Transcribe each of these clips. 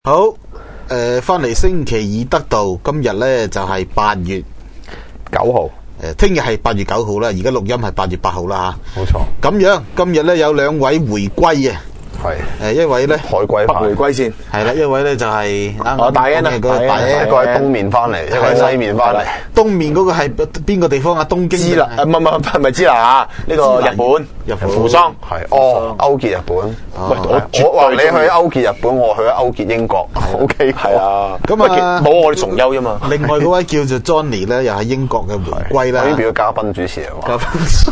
好，翻嚟星期二得到，今日咧就係8月 9號， 聽日係8月9號啦，而家錄音係8月8號啦吓。 冇錯。 咁樣今日咧有兩位回歸啊， 係一位咧海歸北回歸先， 係啦，一位咧就係大恩啊， 嗰個大恩， 一個喺東面翻嚟，一個喺西面翻嚟。 東面嗰個係邊個地方啊？東京支那，唔係支那啊？呢個日本扶桑係勾結日本。 喂， 我話你去勾結日本，我去勾結英國。O K， 係啊。 咁啊， 冇我哋重優啫嘛。 另外嗰位叫做 Johnny 咧，又係英國嘅回歸啦。 我已經變咗嘉賓主持啊嘛。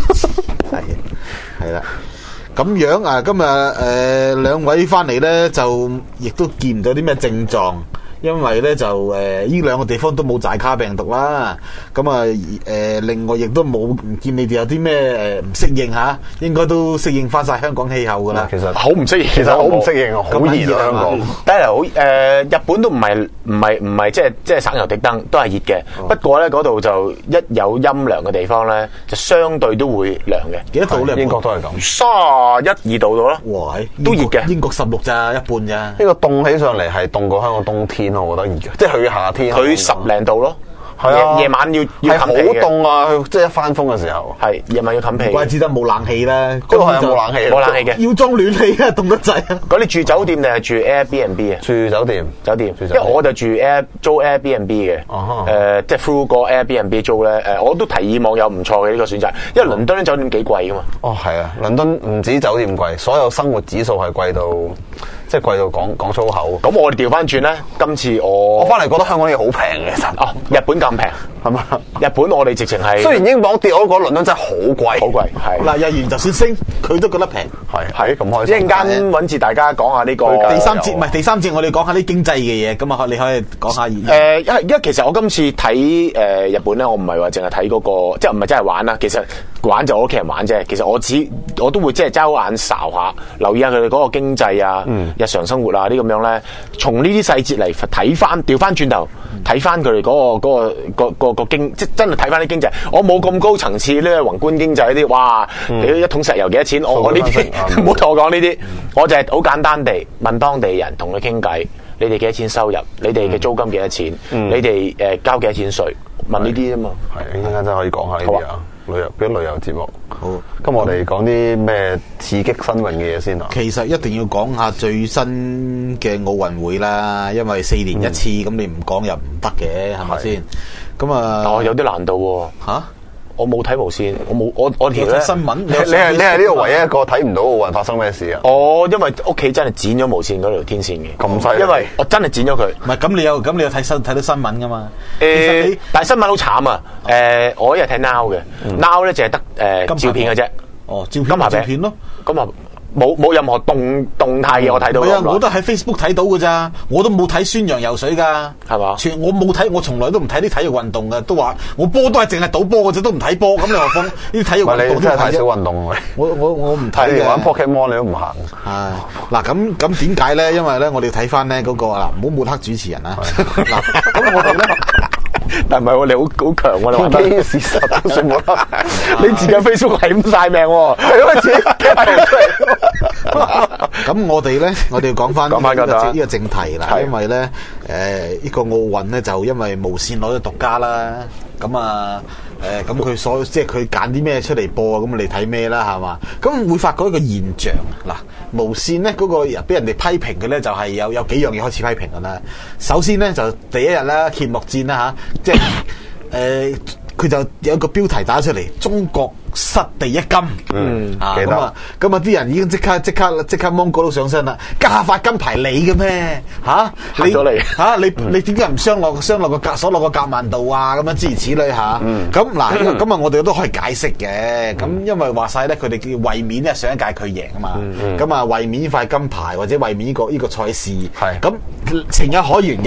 係啦。咁樣啊，今日兩位翻嚟咧，就亦都見唔到啲咩症狀，因為咧就呢兩個地方都冇寨卡病毒啦。咁啊另外亦都唔見你哋有啲咩唔適應嚇，應該都適應翻晒香港氣候噶啦。 其實好唔適應， 其實好唔適應啊，好熱啊香港。 第一嚟日本都唔係即係省油的燈，都係熱嘅。不過咧嗰度就一有陰涼嘅地方咧，就相對都會涼嘅。 幾多度咧？ 英國都係咁 31、2度到啦。 哇！ 都熱嘅。 英國16咋，一半咋。 呢個凍起上嚟係凍過香港冬天咯，我覺得熱嘅，即係佢夏天。 佢10零度咯。 係啊， 夜晚要係好冚被嘅。 凍啊！即係一翻風嘅時候， 係夜晚要冚被。 怪之得冇冷氣啦。 嗰度係冇冷氣， 冇冷氣嘅。 要裝暖氣啊，凍得滯啊！ 咁你住酒店定係住 Airbnb 啊？ 住酒店， 因為我就租 Airbnb 嘅，即係 through 個 Airbnb 租咧，我都提議網友唔錯嘅呢個選擇，因為倫敦啲酒店幾貴噶嘛。 哦，係啊，倫敦唔止酒店貴，所有生活指數係貴到，即係貴到講粗口。 咁我哋調翻轉咧，今次我翻嚟覺得香港啲嘢好平嘅，其實。 哦，日本咁平係嘛？ 日本我哋直情係雖然英鎊跌，我覺得倫敦真係好貴， 好貴，係嗱，日元就算升，佢都覺得平。 係咁開心。 一陣間揾次大家講下呢個第三節唔係第三節，我哋講下啲經濟嘅嘢，咁啊，你可以講下因為其實我今次睇日本咧，我唔係話淨係睇嗰個，即係唔係真係玩啦。其實玩就我屋企人玩啫。其實我都會即係揸好眼睄下，留意下佢哋嗰個經濟啊、日常生活啊啲咁樣咧。從呢啲細節嚟睇翻，調翻轉頭睇翻佢哋嗰個經，即係真係睇翻啲經濟。我冇咁高層次呢宏觀經濟呢啲，哇！你一桶石油幾多錢？我呢啲唔好同我講呢啲，我就係好簡單地問當地人，同佢傾偈。你哋幾多錢收入？你哋嘅租金幾多錢？你哋交幾多錢稅？問呢啲啊嘛。 係，一陣間真係可以講下呢啲啊，旅遊節目。 好， 咁我哋講啲咩刺激新穎嘅嘢先啊？ 其實一定要講下最新嘅奧運會啦，因為4年一次，咁你唔講又唔得嘅，係咪先？咁啊， 有啲難度喎。嚇！我冇睇無線，我條睇新聞。 你係呢個唯一一個睇唔到奧運發生咩事啊？ 因為屋企真係剪咗無線嗰條天線嘅， 咁犀利。 因為我真係剪咗佢。 唔係咁，你有睇到新聞噶嘛？ 但係新聞好慘啊！我一日睇 Now 嘅，Now 咧淨係得照片嘅啫。 哦，照片咯。 咁啊，冇任何動態嘅我睇到。 係啊，我都喺 Facebook 睇到㗎咋，我都冇睇孫楊游水㗎，係嘛？我冇睇，我從來都唔睇啲體育運動嘅，都話我波都係淨係賭波嘅啫，都唔睇波。咁你何況呢啲體育運動？ 你真係太少運動我唔睇嘅。 玩 Pokemon 你都唔行。 係嗱，咁點解咧？因為咧，我哋睇翻咧嗰個唔好抹黑主持人啊。嗱，咁我哋咧。 但唔係喎，你好強喎，你話啲事實都算冇得， 你自己 Facebook 係咁晒命喎， 係因為自己出嚟。 咁我哋咧，我哋要講翻呢個正題啦，因為咧呢個奧運咧就因為無線攞咗獨家啦，咁啊咁佢即係佢揀啲咩出嚟播啊，咁你睇咩啦，係嘛？咁會發覺一個現象嗱，無線咧嗰個俾人哋批評嘅咧就係有幾樣嘢開始批評㗎啦。首先咧就第一日啦，揭幕戰啦嚇，即係佢就有一個標題打出嚟，中國失第一金。 記得。 咁啊啲人已經即刻芒果都上身啦，加發金牌你嘅咩？嚇你咗你嚇你點解唔雙落個所落個夾萬度啊？咁樣諸如此類嚇。咁嗱咁啊，我哋都可以解釋嘅。咁因為話晒咧，佢哋叫衛冕咧，上一屆佢贏啊嘛。咁啊衛冕呢塊金牌或者衛冕呢個賽事，咁情有可原嘅。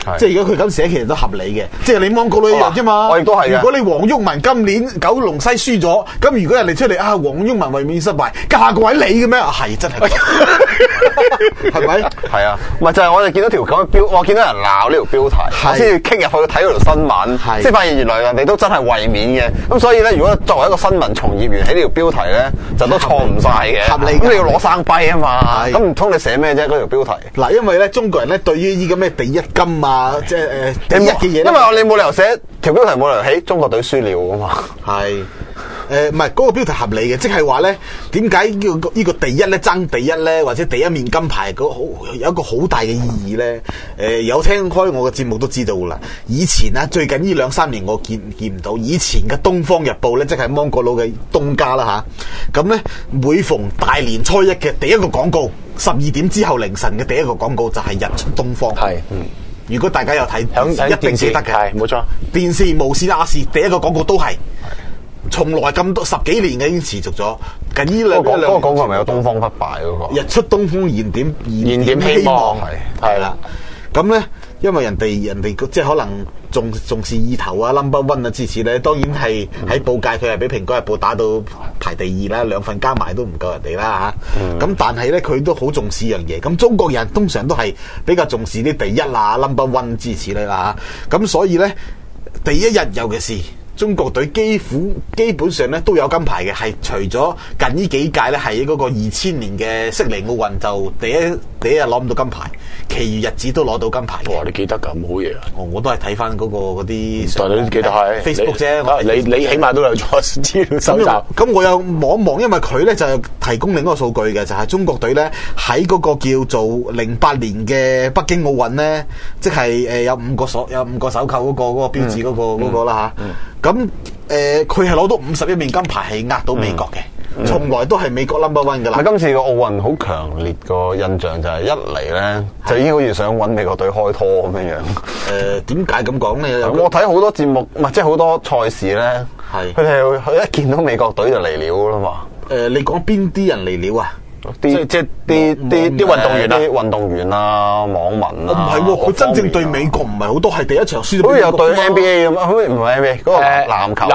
即係如果佢咁寫，其實都合理嘅。即係你芒果佬一樣啫嘛。 我亦都係嘅。 如果你黃毓民今年九龍西輸咗，咁如果人哋出嚟黃毓民衛冕失敗，下個位你嘅咩？係真係，係咪？ 係啊，唔係就係我哋見到條咁嘅標，我見到人鬧呢條標題，我先至傾入去睇嗰條新聞，先發現原來人哋都真係衛冕嘅。咁所以咧，如果作為一個新聞從業員喺呢條標題咧，就都錯唔晒嘅。 合理， 咁你要攞生跛啊嘛。咁唔通你寫咩啫？嗰條標題嗱，因為咧中國人咧對於呢個咩第一金啊，即係第一嘅嘢， 因為你冇理由寫條標題冇理由起中國隊輸了噶嘛。 係。唔係嗰個標題合理嘅，即係話咧，點解呢個第一咧爭第一咧，或者第一面金牌有一個好大嘅意義咧？有聽開我嘅節目都知道啦。以前啊，最近呢2-3年我見唔到。以前嘅《東方日報》咧，即係芒果佬嘅東家啦嚇。咁咧，每逢大年初一嘅第一個廣告，12點之後凌晨嘅第一個廣告就係日出東方。 係， 如果大家有睇，一定記得嘅。 係，冇錯。 電視無線亞視第一個廣告都係。從來咁多10幾年嘅已經持續咗，近呢兩個廣告係咪有東方不敗嗰個？ 日出東方燃點希望係啦。咁咧，因為人哋即係可能重視意頭啊 number one 啊支持咧，當然係喺報界佢係俾蘋果日報打到排第2啦，2份加埋都唔夠人哋啦嚇。咁但係咧佢都好重視樣嘢。咁中國人通常都係比較重視啲第一啊 number one 支持你啦嚇。咁所以咧第一日尤其是。中國隊基本上咧都有金牌嘅，係除咗近呢幾屆咧係嗰個2000年嘅悉尼奧運就第一日攞唔到金牌，其餘日子都攞到金牌。 哇！你記得㗎，冇好嘢啊！ 我都係睇翻嗰啲， 但你都記得係 Facebook 啫。 你起碼都有咗資料搜集。 咁我又望一望，因為佢咧就提供另一個數據嘅，就係中國隊咧喺嗰個叫做08年嘅北京奧運咧，即係有5個手扣嗰個標誌嗰個啦嚇。咁佢係攞到51面金牌，係壓到美國嘅，從來都係美國 number one 噶啦。 今次個奧運好強烈個印象就係一嚟咧就已經好似想揾美國隊開拖咁樣樣。 點解咁講咧？ 我睇好多節目，唔係即係好多賽事咧，佢哋一見到美國隊就嚟料啦嘛。 你講邊啲人嚟料啊？ 即係啲運動員啊， 啲運動員啊，網民啊， 唔係喎，佢真正對美國唔係好多，係第一場輸咗。 好似有對 NBA 咁啊，好似唔係 NBA 嗰個籃球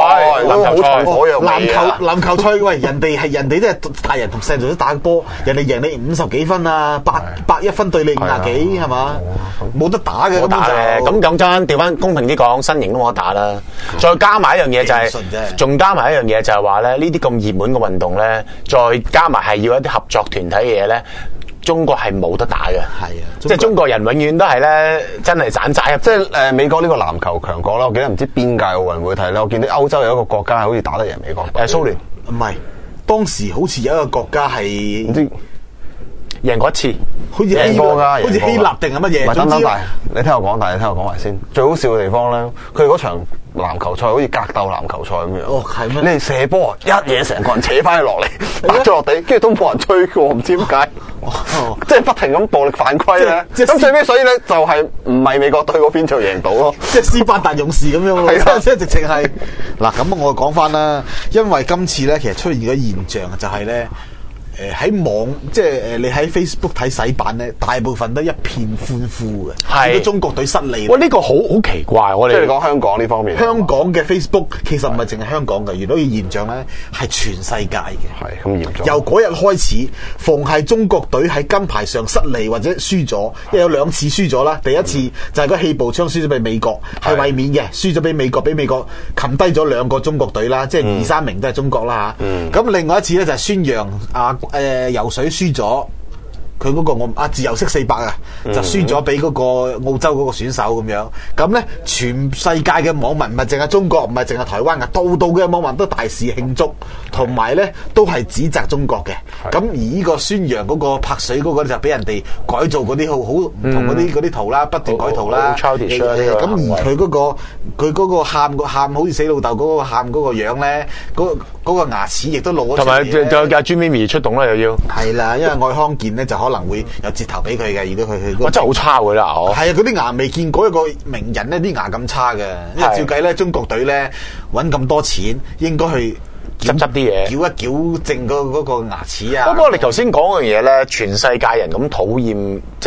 籃球賽，喂，人哋都係大人同細路都打波，人哋贏你50幾分啊，101分對你50幾係嘛？冇得打嘅， 冇打嘅。咁講真，調翻公平啲講，身形都冇得打啦。再加埋一樣嘢就係，仲加埋一樣嘢就係話咧，呢啲咁熱門嘅運動咧，再加埋係要一啲合作團體嘅嘢咧，中國係冇得打嘅。係啊，即係中國人永遠都係咧，真係散仔。 即係美國呢個籃球強國啦，我記得唔知邊屆奧運會睇咧，我見到歐洲有一個國家係好似打得贏美國。 蘇聯唔係，當時好似有一個國家係唔知贏過一次， 好似贏過㗎，好似希臘定係乜嘢？ 等，你聽我講，你聽我講埋先。最好笑嘅地方咧，佢嗰場籃球賽好似格鬥籃球賽咁樣。 哦，係咩？ 你哋射波一嘢成個人扯翻佢落嚟，打咗落地，跟住都冇人吹過，唔知點解。即係不停咁暴力犯規咧。咁最尾所以咧就係唔係美國隊嗰邊就贏到咯。 即係斯巴達勇士咁樣咯。係啊，即係直情係。嗱，咁我講翻啦，因為今次咧其實出現咗現象就係咧。喺網即係你喺 Facebook 睇洗版咧，大部分都一片歡呼嘅，見到中國隊失利。 哇！呢個好奇怪，我哋即係你講香港呢方面。 香港嘅 Facebook 其實唔係淨係香港嘅，原來嘅現象咧係全世界嘅。 係咁嚴重。 由嗰日開始，逢係中國隊喺金牌上失利或者輸咗，因為有2次輸咗啦。第一次就係個氣步槍輸咗俾美國，係衛冕嘅，輸咗俾美國，俾美國擒低咗2個中國隊啦，即係2、3名都係中國啦嚇。咁另外一次咧就係宣揚游水輸咗，佢嗰個自由式400啊，就輸咗俾嗰個澳洲嗰個選手咁樣。咁咧，全世界嘅網民唔係淨係中國，唔係淨係台灣嘅，度嘅網民都大肆慶祝，同埋咧都係指責中國嘅。咁而呢個宣揚嗰個拍水嗰個就俾人哋改造嗰啲好唔同嗰啲圖啦，不斷改圖啦。咁而佢嗰個喊好似死老豆嗰個喊嗰個樣咧，嗰個牙齒亦都露咗。同埋就阿朱咪咪出動啦，又要係啦，因為愛康健咧就可能會有折頭俾佢嘅。如果佢真係好差㗎啦， 係啊，嗰啲牙未見過一個名人咧啲牙咁差嘅。因為照計咧，中國隊咧揾咁多錢，應該去執啲嘢， 矯一矯正嗰個牙齒啊。 不過你頭先講嘅嘢咧，全世界人咁討厭，即係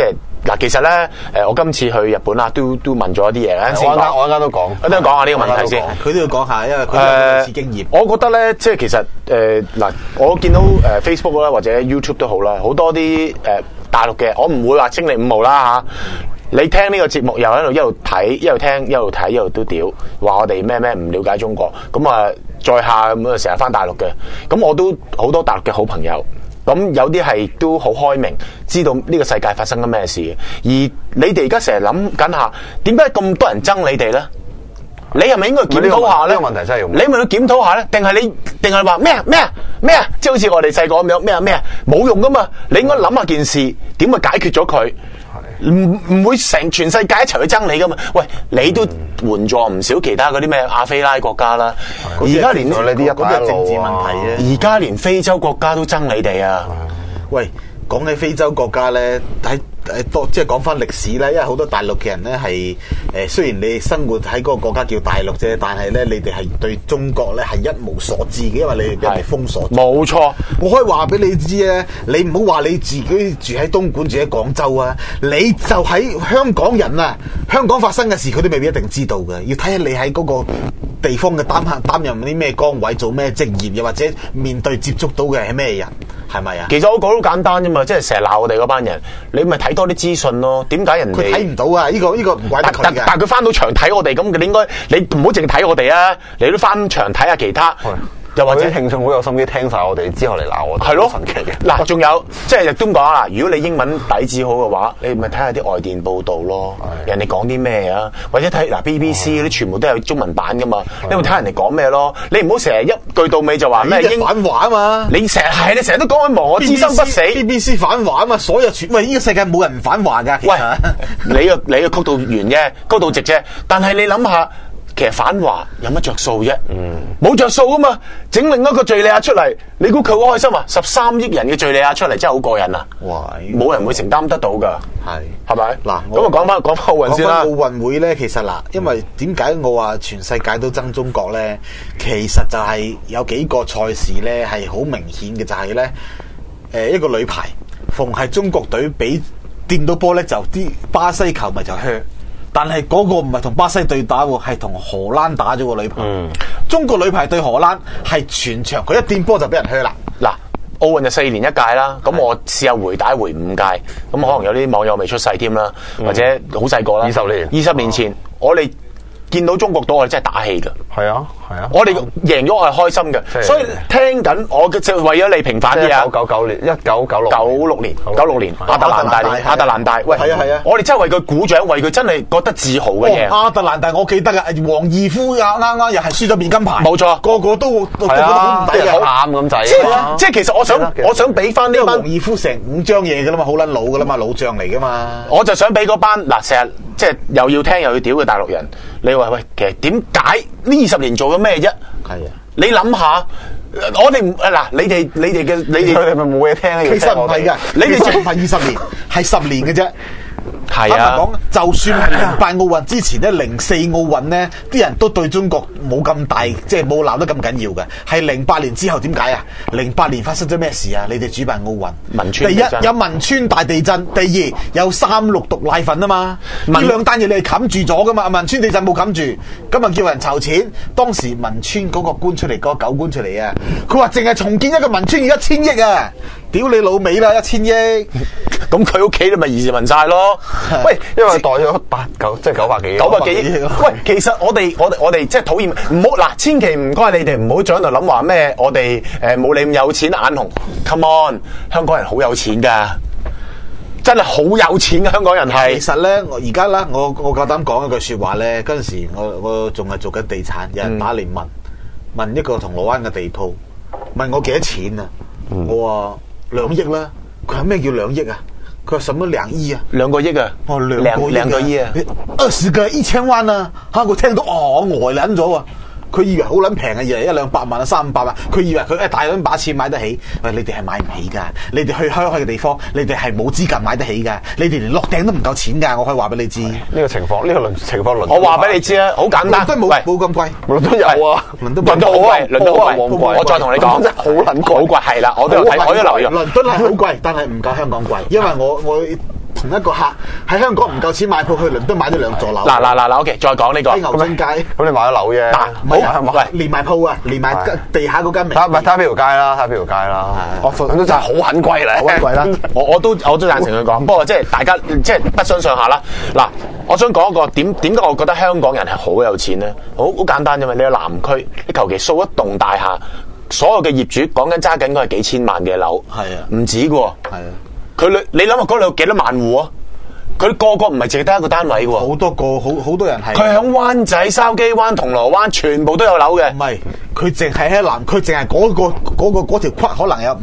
嗱，其實咧我今次去日本啦，都問咗一啲嘢咧。 我啱啱都講， 我都講下呢個問題先。 佢都要講下，因為佢有類似經驗。 我覺得咧，即係其實嗱，我見到Facebook 啦或者 YouTube 都好啦，好多啲大陸嘅，我唔會話清理5毛啦嚇。你聽呢個節目又喺度一路睇，一路聽，一路睇，一路都屌，話我哋咩唔了解中國，咁啊在下咁啊成日返大陸嘅，咁我都好多大陸嘅好朋友，咁有啲係都好開明，知道呢個世界發生緊咩事嘅，而你哋而家成日諗緊下，點解咁多人憎你哋咧？你係咪應該檢討下咧？ 呢個問題真係要你咪去檢討下咧？定係話咩啊？即係好似我哋細個咁樣咩啊？冇用噶嘛！你應該諗下件事點去解決咗佢。唔會全世界一齊去憎你噶嘛？喂，你都援助唔少其他嗰啲咩亞非拉國家啦，而家連呢啲一帶一路政治問題啫。 而家連非洲國家都憎你哋啊！ 喂，講起非洲國家咧，即係講翻歷史咧，因為好多大陸嘅人咧係雖然你生活喺嗰個國家叫大陸啫，但係咧你哋係對中國咧係一無所知嘅，因為你哋俾人哋封鎖。冇錯，我可以話俾你知咧，你唔好話你自己住喺東莞住喺廣州啊，你就喺香港人啊，香港發生嘅事佢都未必一定知道嘅，要睇下你喺嗰個地方嘅擔任啲咩崗位，做咩職業，又或者面對接觸到嘅係咩人，係咪啊？其實我講好簡單啫嘛，即係成日鬧我哋嗰班人，你咪睇多啲資訊咯。點解人哋佢睇唔到啊？呢個唔怪得佢嘅。但係佢翻到場睇我哋，咁你應該你唔好淨睇我哋啊！你都翻場睇下其他。又或者聽眾好有心機聽晒我哋之後嚟鬧我哋，係咯，神奇嘅。嗱，仲有即係亦都咁講啦。如果你英文底子好嘅話，你咪睇下啲外電報導咯，人哋講啲咩啊？或者睇BBC 嗰啲全部都有中文版噶嘛，你咪睇人哋講咩咯。你唔好成日一句到尾就話咩英反華啊嘛。你成日都講緊亡我之心不死 BBC 反華啊嘛，所有喂呢個世界冇人唔反華㗎。喂，你個曲度圓啫，高度直啫，但係你諗下。其實反華有乜着數啫？冇着數啊嘛！整另一個敘利亞出嚟，你估佢好開心啊？13億人嘅敘利亞出嚟真係好過癮啊！冇人會承擔得到噶，係咪？嗱，咁啊講翻奧運先啦。奧運會咧，其實嗱，因為點解我話全世界都憎中國咧？其實就係有幾個賽事咧係好明顯嘅，就係咧，一個女排，逢係中國隊俾掂到波咧，就啲巴西球迷就噓。但係嗰個唔係同巴西對打喎，係同荷蘭打咗個女排。中國女排對荷蘭係全場佢一掂波就俾人噓啦。嗱，奧運就4年一屆啦，咁我試下回帶回5屆，咁可能有啲網友未出世添啦，或者好細個啦。20年前，我哋見到中國隊我哋真係打氣㗎。係啊。我哋贏咗我係開心嘅，所以聽緊我就為咗你平反啲啊！1996年，96年亞特蘭大，喂，係啊！我哋真係為佢鼓掌，為佢真係覺得自豪嘅嘢。亞特蘭大我記得啊，王義夫啱啱又係輸咗面金牌，冇錯，個個都好唔抵嘅，好啱咁滯。即係其實我想俾翻呢個王義夫成5張嘢㗎啦嘛，好撚老㗎啦嘛，老將嚟㗎嘛。我就想俾嗰班嗱成日即係又要聽又要屌嘅大陸人，你話喂，其實點解呢20年做咗咩啫？係啊，你諗下，我哋嗱，你哋佢哋咪冇嘢聽咧？其實唔係噶，你哋就唔係20年，係10年嘅啫。係啊，講就算係08奧運之前咧，04奧運咧，啲人都對中國冇咁大，即係冇鬧得咁緊要嘅。係08年之後點解啊？08年發生咗咩事啊？你哋主辦奧運，第一有汶川大地震，第二有3·6毒奶粉啊嘛。呢2單嘢你係冚住咗噶嘛？汶川地震冇冚住，咁啊叫人籌錢。當時汶川嗰個官出嚟，嗰個9官出嚟啊，佢話淨係重建一個汶川要1000億啊！屌你老味啦，1000億，咁佢屋企你咪移民晒咯。喂，因為袋咗即係900幾億。喂，其實我哋即係討厭，唔好嗱，千祈唔該你哋唔好再喺度諗話咩，我哋冇你咁有錢眼紅。Come on， 香港人好有錢噶，真係好有錢嘅香港人係。其實咧，我而家啦，我夠膽講一句說話咧，嗰陣時我仲係做緊地產，有人打嚟問一個銅鑼灣嘅地鋪，問我幾多錢啊？我話2億啦。佢話咩叫2億啊？佢話什麼2億啊？2個億啊！哦，2個億啊！20個1000萬啊！嚇，我聽到我呆撚咗啊！佢以為好撚平啊，以為100-200萬啊，300-500萬，佢以為佢大撚把錢買得起。喂，你哋係買唔起㗎！你哋去開嘅地方，你哋係冇資格買得起㗎！你哋連落訂都唔夠錢㗎！我可以話俾你知。呢個情況，我話俾你知啊，好簡單。冇咁貴，倫敦有啊，倫敦好貴，倫敦好貴。我再同你講，真係好撚貴，好貴係啦，我都有睇，我都留意。倫敦係好貴，但係唔夠香港貴，因為我同一個客喺香港唔夠錢買鋪，去倫敦買咗2座樓。 嗱，OK， 再講呢個。 喺牛津街， 咁你買咗樓啫。 好，喂，連埋鋪啊，連埋地下嗰間名。 睇下邊條街啦，睇下邊條街啦。咁都真係好很貴啦， 好貴啦。 我都贊成佢講，不過即係大家即係不相上下啦。嗱，我想講一個點解我覺得香港人係好有錢咧？好簡單啫嘛，你喺南區，你求其掃一棟大廈，所有嘅業主講緊揸緊嗰係幾千萬嘅樓， 係啊， 唔止嘅喎， 係啊。 你諗下嗰度有幾多萬戶啊？佢個個唔係淨係得一個單位嘅喎， 好多人係。佢喺灣仔、筲箕灣、銅鑼灣，全部都有樓嘅。 唔係，佢淨係喺南區，淨係嗰條框可能有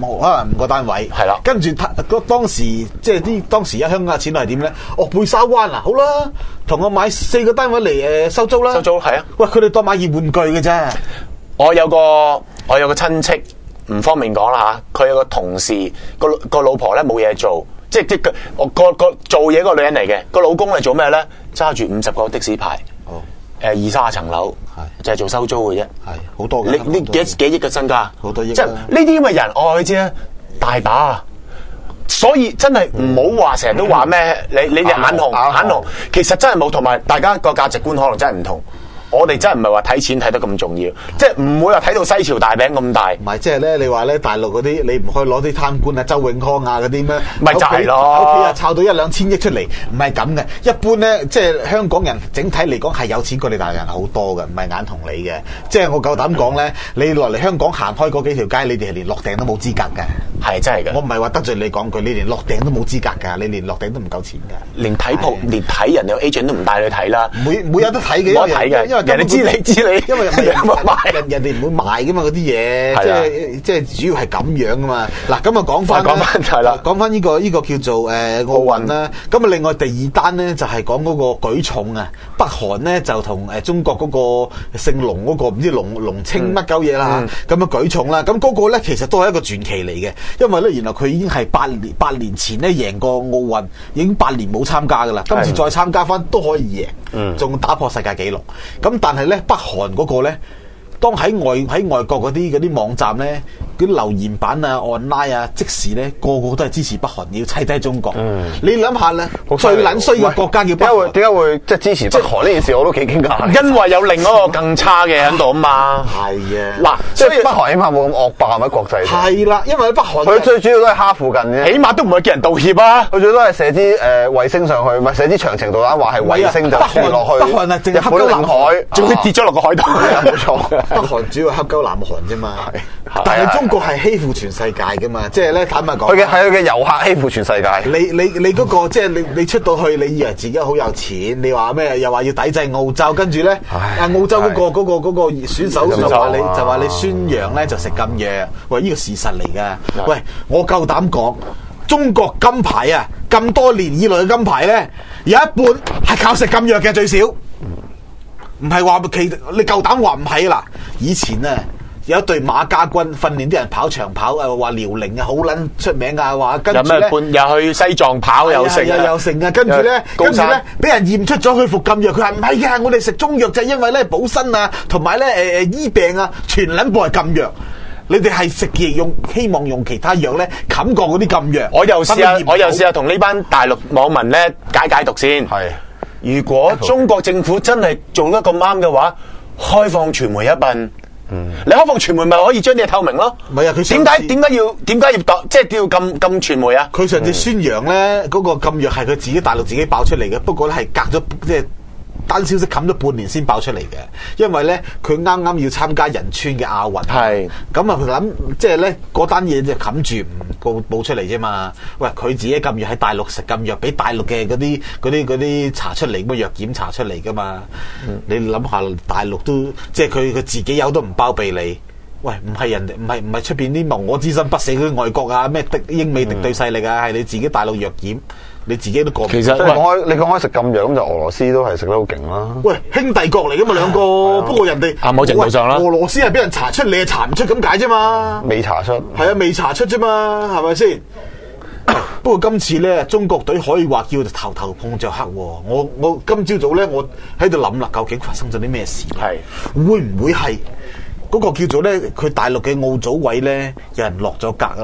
5個單位。 係啦， 跟住當時即係當時香港嘅錢係點咧？貝沙灣啊，好啦，同我買4個單位嚟收租啦。 收租係啊。 喂，佢哋當買玩具嘅啫。 我有個親戚，唔方便講啦嚇。佢有個同事個老婆咧冇嘢做。即係個做嘢個女人嚟嘅，個老公係做咩咧？揸住50個的士牌，20-30層樓，就係做收租嘅啫。係好多嘅，呢幾億嘅身家，好多億。即係呢啲咁嘅人，我話你知啊，大把啊。所以真係唔好話成日都話咩，你眼紅，其實真係冇。同埋大家個價值觀可能真係唔同。我哋真係唔係話睇錢睇得咁重要，即係唔會話睇到西樵大餅咁大。唔係，即係咧，你話咧大陸嗰啲，你唔可以攞啲貪官啊、周永康啊嗰啲咩？咪就係咯，屋企啊炒到1-2千億出嚟，唔係咁嘅。一般咧，即係香港人整體嚟講係有錢過你大陸人好多嘅，唔係眼同你嘅。即係我夠膽講咧，你落嚟香港行開嗰幾條街，你哋係連落訂都冇資格嘅。係真係嘅。我唔係話得罪你講句，你連落訂都冇資格㗎，你連落訂都唔夠錢㗎。連睇鋪，連睇人有 agent 都唔帶你睇啦。每有得睇嘅，冇得睇嘅，因為人哋知你，因為人哋唔會賣噶嘛嗰啲嘢，即係主要係咁樣噶嘛。嗱，咁啊講翻呢個叫做奧運啦。咁啊另外第二單咧就係講嗰個舉重啊，北韓咧就同中國嗰個姓龍嗰個唔知龍清乜鳩嘢啦，咁樣舉重啦。咁嗰個咧其實都係一個傳奇嚟嘅，因為咧原來佢已經係8年前咧贏過奧運，已經8年冇參加噶啦，今次再參加翻都可以贏，仲打破世界紀錄。咁但係咧北韓嗰個咧，當喺外國嗰啲網站咧，嗰啲留言板啊、online 啊，即時咧個個都係支持北韓，要砌低中國。你諗下咧，最撚衰嘅國家叫北韓，點解會即係支持北韓呢件事？我都幾驚訝。因為有另一個更差嘅喺度啊嘛。係啊，嗱，所以北韓起碼冇咁惡霸喺國際。係啦，因為北韓佢最主要都係蝦附近嘅，起碼都唔會叫人道歉啊。佢最多係射支衛星上去，唔係射支長程導彈，話係衛星就跌落去。北韓啊，淨係黑鳩南海，仲會跌咗落個海度。冇錯，北韓主要黑鳩南韓啫嘛。但係中國係欺負全世界噶嘛，即係咧坦白講，佢嘅遊客欺負全世界。你嗰個即係你出到去，你以為自己好有錢，你話咩？又話要抵制澳洲，跟住咧，澳洲嗰個選手就話你宣揚咧就食禁藥，喂，呢個事實嚟噶。喂，我夠膽講，中國金牌啊，咁多年以來嘅金牌咧，有一半係靠食禁藥嘅最少，唔係話你夠膽話唔係啦。以前啊。有一隊馬家軍訓練啲人跑長跑，話遼寧啊好撚出名啊，話跟住咧又去西藏跑又成啊，跟住咧俾人驗出咗佢服禁藥，佢話唔係嘅，我哋食中藥就係因為咧補身啊，同埋咧醫病啊，全撚部係禁藥。你哋係食嘢希望用其他藥咧冚過嗰啲禁藥。我又試下同呢班大陸網民咧解讀先。係，如果中國政府真係做得咁啱嘅話，開放傳媒一笨。你開放傳媒咪可以將啲嘢透明咯？唔係啊，佢點解要即係要禁傳媒啊？佢上次宣揚咧嗰個禁藥係佢自己大陸自己爆出嚟嘅，不過咧係隔咗即係單消息冚咗半年先爆出嚟嘅，因為咧佢啱啱要參加仁川嘅亞運，係咁啊諗即係咧嗰單嘢就冚住唔報出嚟啫嘛。喂，佢自己禁藥喺大陸食禁藥，俾大陸嘅嗰啲查出嚟，乜藥檢查出嚟噶嘛？你諗下，大陸都即係佢自己有都唔包庇你。喂，唔係人哋，唔係出邊啲亡我之心不死嗰啲外國啊，咩英美敵對勢力啊，係你自己大陸藥檢。你自己都過唔到。其實你講開食禁藥咁就俄羅斯都係食得好勁啦。喂，兄弟國嚟噶嘛兩個，不過人哋某程度上啦，俄羅斯係俾人查出，你係查唔出咁解啫嘛。未查出。係啊，未查出啫嘛，係咪先？不過今次咧，中國隊可以話叫頭碰着黑。我今朝早咧，我喺度諗啦，究竟發生咗啲咩事？係會唔會係嗰個叫做咧，佢大陸嘅奧組委咧，有人落咗格啊啦？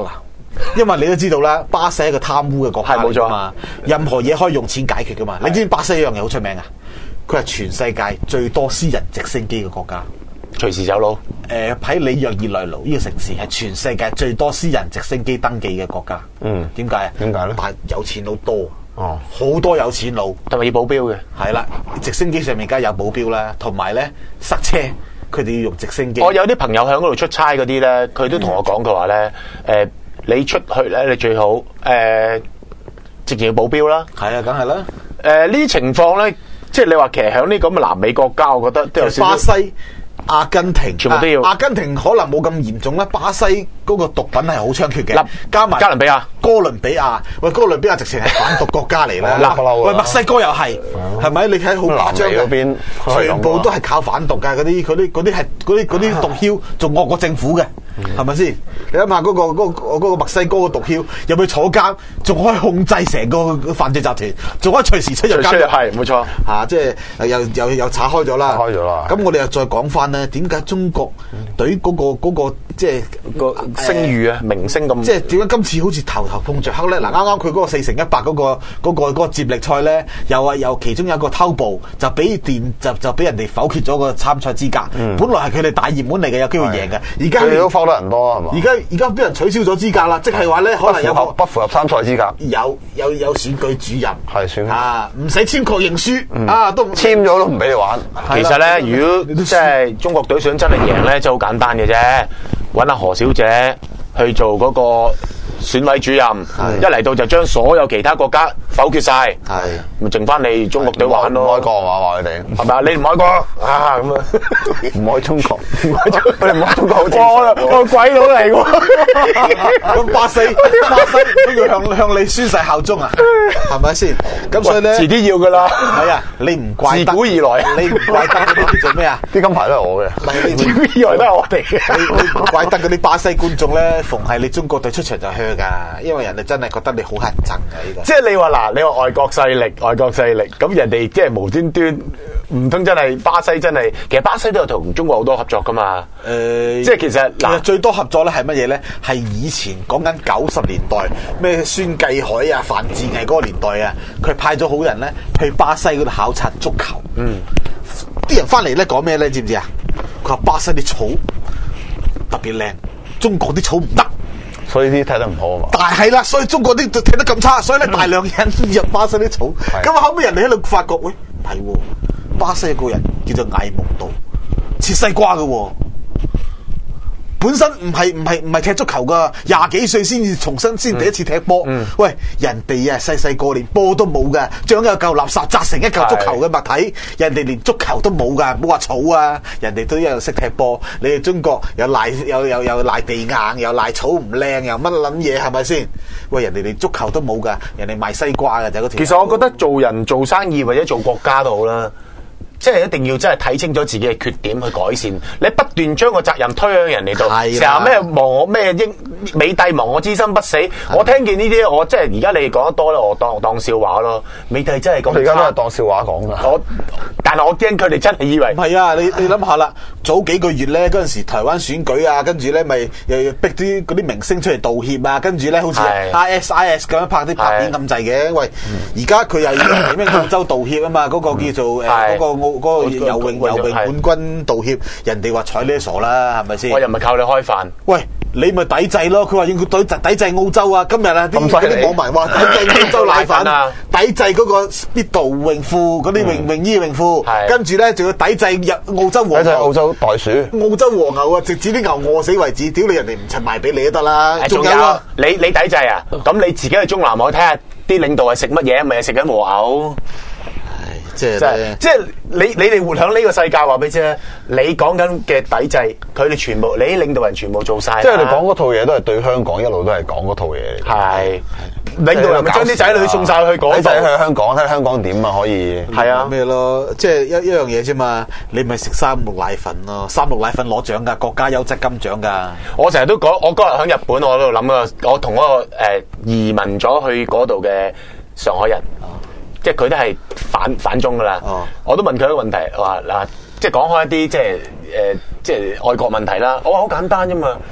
因為你都知道啦，巴西係一個貪污嘅國家係冇錯嘛，任何嘢可以用錢解決噶嘛。你知唔知巴西一樣嘢好出名啊？佢係全世界最多私人直升機嘅國家， 隨時走佬。 喺里約熱內盧呢個城市係全世界最多私人直升機登記嘅國家。點解啊？ 點解咧？ 但係有錢佬多，好多有錢佬， 同埋要保鏢嘅。 係啦，直升機上面梗係有保鏢啦，同埋咧塞車，佢哋要用直升機。 我有啲朋友喺嗰度出差嗰啲咧，佢都同我講，佢話咧，你出去咧，你最好直接要保鏢啦。 係啊，梗係啦。 呢啲情況咧，即係你話其實喺呢咁嘅南美國家，我覺得都有少少。 巴西、阿根廷全部都要。 阿根廷可能冇咁嚴重啦，巴西嗰個毒品係好猖獗嘅。加埋加倫比亞、 哥倫比亞，喂，哥倫比亞直情係反毒國家嚟啦。喂，墨西哥又係，係咪？你睇好誇張嗰邊， 全部都係靠反毒㗎，嗰啲毒梟仲惡過政府嘅。係咪先？你諗下嗰個墨西哥嘅毒梟入去坐監，仲可以控制成個犯罪集團，仲可以隨時出入監。 係冇錯嚇，即係又拆開咗啦。 開咗啦。 咁我哋又再講翻咧，點解中國對嗰個即係個聲譽啊、明星咁？ 即係點解今次好似頭碰着黑咧？嗱，啱啱佢嗰個4×100嗰個接力賽咧，又其中有一個偷步，就俾人哋否決咗個參賽資格。本來係佢哋大熱門嚟嘅，有機會贏嘅。而家佢都放得人多係嘛？ 而家俾人取消咗資格啦，即係話咧，可能有不符合參賽資格。 有選舉主任係選啊，唔使簽確認書啊，都簽咗都唔俾你玩。 其實咧，如果即係中國隊想真係贏咧，就好簡單嘅啫，揾阿何小姐去做嗰個選委主任，一嚟到就將所有其他國家否決晒，咪剩翻你中國隊玩咯。 唔愛國啊嘛，話佢哋係咪啊？你唔愛國啊咁啊？ 唔愛中國，我哋唔愛中國好正。 我鬼佬嚟喎！ 咁巴西都要向你宣誓效忠啊？係咪先？咁所以咧， 遲啲要噶啦。 係啊，你唔怪得自古以來， 你唔怪得嗰啲做咩啊？ 啲金牌都係我嘅。 唔係你自古以來都係我哋嘅。 你唔怪得嗰啲巴西觀眾咧，逢係你中國隊出場就靴噶，因為人哋真係覺得你好乞人憎嘅呢個。 即係你話嗱，你話外國勢力，咁人哋即係無端端，唔通真係巴西真係？其實巴西都有同中國好多合作噶嘛。即係其實嗱， 最多合作咧係乜嘢咧？係以前講緊90年代咩孫繼海啊、范志毅嗰個年代啊，佢派咗好人咧去巴西嗰度考察足球。啲人翻嚟咧講咩咧？知唔知啊？佢話巴西啲草特別靚，中國啲草唔得。 所以啲睇得唔好啊嘛， 但係啦，所以中國啲睇得咁差，所以咧大量引入巴西啲草。咁後尾人哋喺度發覺，喂，唔係喎，巴西有個人叫做艾蒙杜，切西瓜嘅喎。本身唔係踢足球噶，20幾歲先第一次踢波。喂，人哋啊細個連波都冇噶，將一嚿垃圾砸成一嚿足球嘅物體，人哋連足球都冇噶，冇話草啊，人哋都一樣識踢波。你哋中國又賴地硬，又賴草唔靚，又乜撚嘢係咪先？喂，人哋連足球都冇噶，人哋賣西瓜嘅就嗰條。 其實我覺得做人做生意或者做國家都好啦。即係一定要真係睇清楚自己嘅缺點去改善，你不斷將個責任推向人哋度，成日咩亡我咩美帝亡我之心不死，我聽見呢啲我即係而家你講得多咧，我當笑話咯。美帝真係咁， 而家都係當笑話講噶。 但係我驚佢哋真係以為唔係啊！你諗下啦，早幾個月咧嗰陣時台灣選舉啊，跟住咧咪又逼啲嗰啲明星出嚟道歉啊，跟住咧好似 IS 咁樣拍片咁滯嘅。喂，而家佢又要喺咩澳洲道歉啊嘛？嗰個叫做嗰個游泳冠軍道歉，人哋話睬你傻啦，係咪先？ 我又唔係靠你開飯。 喂，你咪抵制咯！佢話要抵制澳洲啊！今日啊，啲網民話抵制澳洲奶粉啊，抵制嗰個 Speedo 泳褲嗰啲泳衣泳褲，跟住咧仲要抵制澳洲和牛、 澳洲袋鼠、 澳洲和牛啊！直至啲牛餓死為止，屌你人哋唔趁賣俾你都得啦！ 仲有啊，你抵制啊？咁你自己去中南海睇下啲領導係食乜嘢？咪係食緊和牛。即係你哋活響呢個世界，話俾你知，你講緊嘅抵制，佢哋全部，你啲領導人全部做晒。 即係你講嗰套嘢都係對香港一路都係講嗰套嘢嚟。 係領導人咪將啲仔女送晒去嗰度， 抵制去香港，睇下香港點啊可以。 係啊， 咩咯？即係一樣嘢啫嘛。你咪食3鹿奶粉咯，3鹿奶粉攞獎噶，國家優質金獎噶。 我成日都講，我嗰日喺日本，我喺度諗啊，我同嗰個移民咗去嗰度嘅上海人。即係佢都係反中噶啦，我都問佢一個問題，話嗱，即係講開一啲即係愛國問題啦。我話好簡單啫嘛，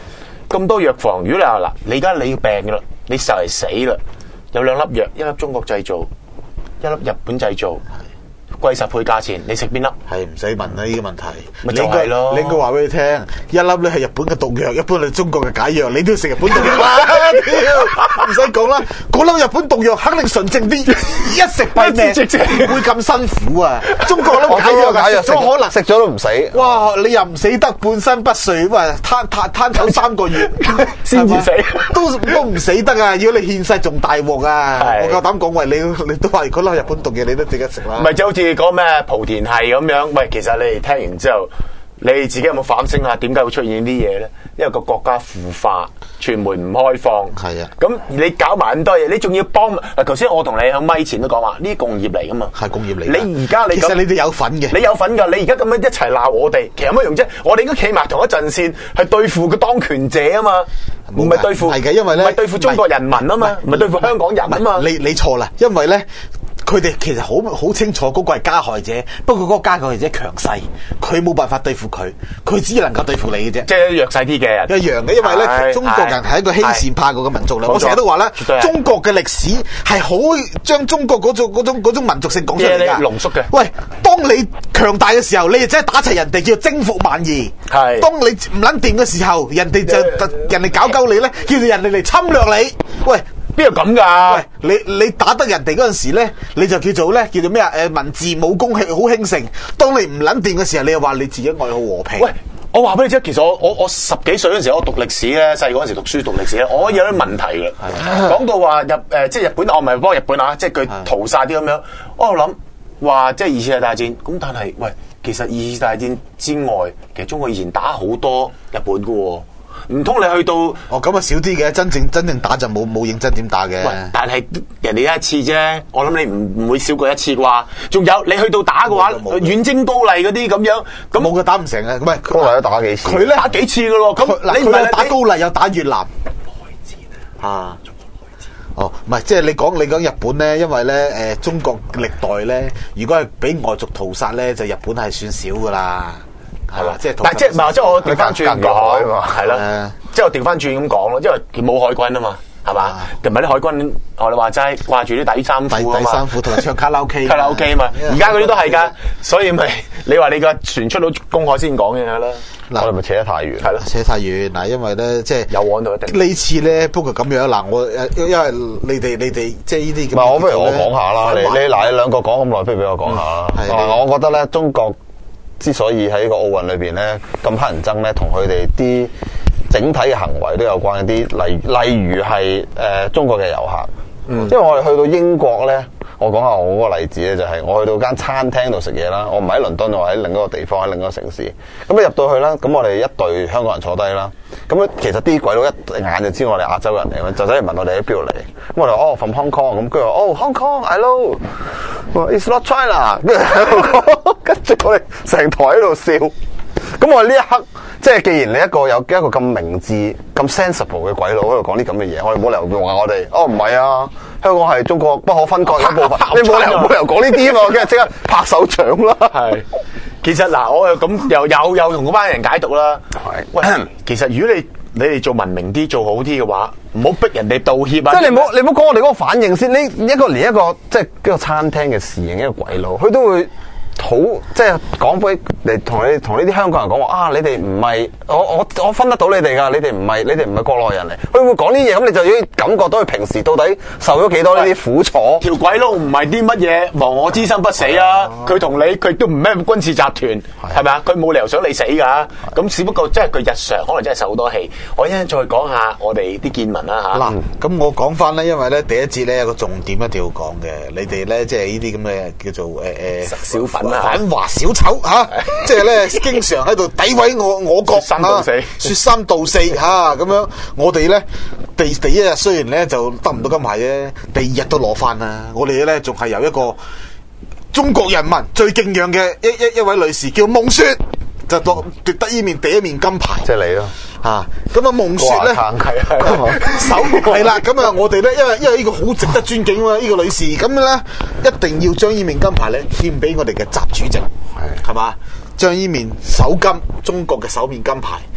咁多藥房，如果你話嗱，你而家你要病噶啦，你就嚟死啦，有2粒藥，一粒中國製造，一粒日本製造。貴10倍價錢，你食邊粒？ 係唔使問啦，呢個問題。 咪就係咯。 你應該話俾你聽，一粒咧係日本嘅毒藥，一般係中國嘅解藥，你都要食日本毒藥啦。唔使講啦，嗰粒日本毒藥肯定純正啲，一食弊命，唔會咁辛苦啊。中國粒解藥食咗可能食咗都唔死。 哇！你又唔死得，半身不遂，哇！攤頭3個月先至死， 都唔死得啊！如果你獻世仲大鑊啊！我夠膽講喂，你都話嗰粒日本毒藥，你都值得食啦。 咪就好似講咩莆田系咁樣，喂，其實你哋聽完之後，你哋自己有冇反省下點解會出現呢啲嘢咧？因為個國家腐化，傳媒唔開放， 係啊。 咁你搞埋咁多嘢，你仲要幫嗱？頭先我同你喺咪前都講話，呢啲共業嚟噶嘛， 係共業嚟。 你而家其實你哋有份嘅， 你有份噶。你而家咁樣一齊鬧我哋，其實有乜用啫？我哋應該企埋同一陣線，係對付個當權者啊嘛，唔係對付係嘅，因為咧唔係對付中國人民啊嘛，唔係對付香港人啊嘛。 你錯啦，因為咧。佢哋其實好清楚嗰個係加害者，不過嗰個加害者強勢，佢冇辦法對付佢，佢只能夠對付你嘅啫。即係弱勢啲嘅， 一樣嘅，因為咧中國人係一個欺善怕惡嘅民族啦。我成日都話咧，中國嘅歷史係好將中國嗰種民族性講出嚟㗎， 濃縮嘅。 喂，當你強大嘅時候，你就真係打齊人哋，叫做征服萬二。係。當你唔撚掂嘅時候，人哋搞鳩你咧，叫做人哋嚟侵略你。喂。 邊有咁噶？ 喂，你打得人哋嗰陣時咧，你就叫做咩啊？文字武功好興盛。當你唔撚掂嘅時候，你又話你自己愛好和平。 喂，我話俾你知，其實我10幾歲嗰陣時，我讀歷史咧，細個嗰陣時讀書讀歷史咧，我有啲問題嘅。講到話即係日本，我唔係幫日本啊，即係佢屠殺啲咁樣。我諗話即係2次世界大戰，咁但係喂，其實2次大戰之外，其實中國以前打好多日本噶喎。唔通你去到咁啊少啲嘅，真正打就冇認真點打嘅。 但係人哋一次啫，我諗你唔會少過一次啩。仲有你去到打嘅話，遠征高麗嗰啲咁樣，咁冇嘅打唔成嘅。唔係高麗都打幾次， 佢咧打幾次噶咯。咁你唔係打高麗，有打越南內戰啊。哦，唔係，即係你講日本咧，因為咧中國歷代咧，如果係俾外族屠殺咧，就日本係算少噶啦。係啦，即係，但係即係我調翻轉講，係啦，即係我調翻轉咁講咯，因為佢冇海軍啊嘛，係嘛，同埋啲海軍，我哋話齋掛住啲底衫褲啊嘛，底衫褲同埋唱卡拉 OK 啊嘛，而家嗰啲都係噶，所以咪你話你個船出到公海先講嘅啦。 嗱，我哋咪扯得太遠， 係咯，扯太遠嗱，因為咧即係有往到一定呢次咧，不過咁樣嗱，我因為你哋即係呢啲咁， 唔係我不如我講下啦，你兩個講咁耐，不如俾我講下啦。我覺得咧，中國之所以喺個奧運裏邊咧咁乞人憎咧，同佢哋啲整體嘅行為都有關一啲，例如係中國嘅遊客，因為我哋去到英國咧，我講下我嗰個例子咧，就係我去到間餐廳度食嘢啦，我唔喺倫敦，我喺另一個地方，喺另一個城市，咁你入到去啦，咁我哋一隊香港人坐低啦，咁其實啲鬼佬一眼就知我哋亞洲人嚟，就走嚟問我哋喺邊度嚟，咁我哋from Hong Kong，咁佢話Hong Kong，I know，it's not China， 跟住我哋成台喺度笑，咁我哋呢一刻。即係，既然你有一個咁明智、咁 sensible 嘅鬼佬喺度講啲咁嘅嘢，我哋冇理由話我哋唔係啊，香港係中國不可分割嘅一部分，你冇理由講呢啲啊嘛，跟住即刻拍手掌啦。係， 其實嗱，我又咁又同嗰班人解讀啦。係，喂，其實如果你哋做文明啲、做好啲嘅話，唔好逼人哋道歉啊！ 即係你唔好講我哋嗰個反應先，連一個即係一個餐廳嘅侍應，一個鬼佬，佢都會。好即係講俾你同呢啲香港人講話你哋唔係我分得到你哋噶，你哋唔係國內人嚟，佢會講呢嘢，咁你就已經感覺到佢平時到底受咗幾多呢啲苦楚。 條鬼佬唔係啲乜嘢亡我之心不死啊！佢同佢都唔咩軍事集團係咪啊？佢冇理由想你死噶，咁只不過即係佢日常可能真係受好多氣。我一陣再講下我哋啲見聞啦嚇。 嗱，咁我講翻咧，因為咧第一節咧有個重點一定要講嘅，你哋咧即係呢啲咁嘅叫做小粉。 反華小丑嚇，即係咧經常喺度詆毀我國説三道四， 説三道四嚇咁樣。我哋咧第一日雖然咧就得唔到金牌啫，第二日都攞翻啦。我哋咧仲係由一個中國人民最敬仰嘅一位女士叫夢雪，就奪得第一面金牌。 即係你咯。 咁啊夢雪咧手係啦，咁啊我哋咧因為呢個好值得尊敬啊呢個女士，咁咧一定要將呢面金牌咧獻俾我哋嘅習主席，係嘛？將呢面中國嘅首面金牌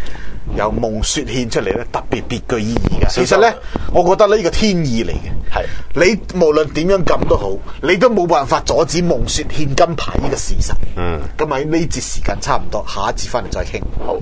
由夢雪獻出嚟咧，特別別具意義嘅。其實咧，我覺得呢個天意嚟嘅。 係你無論點樣撳都好，你都冇辦法阻止夢雪獻金牌呢個事實。咁喺呢節時間差唔多，下一節翻嚟再傾。 好。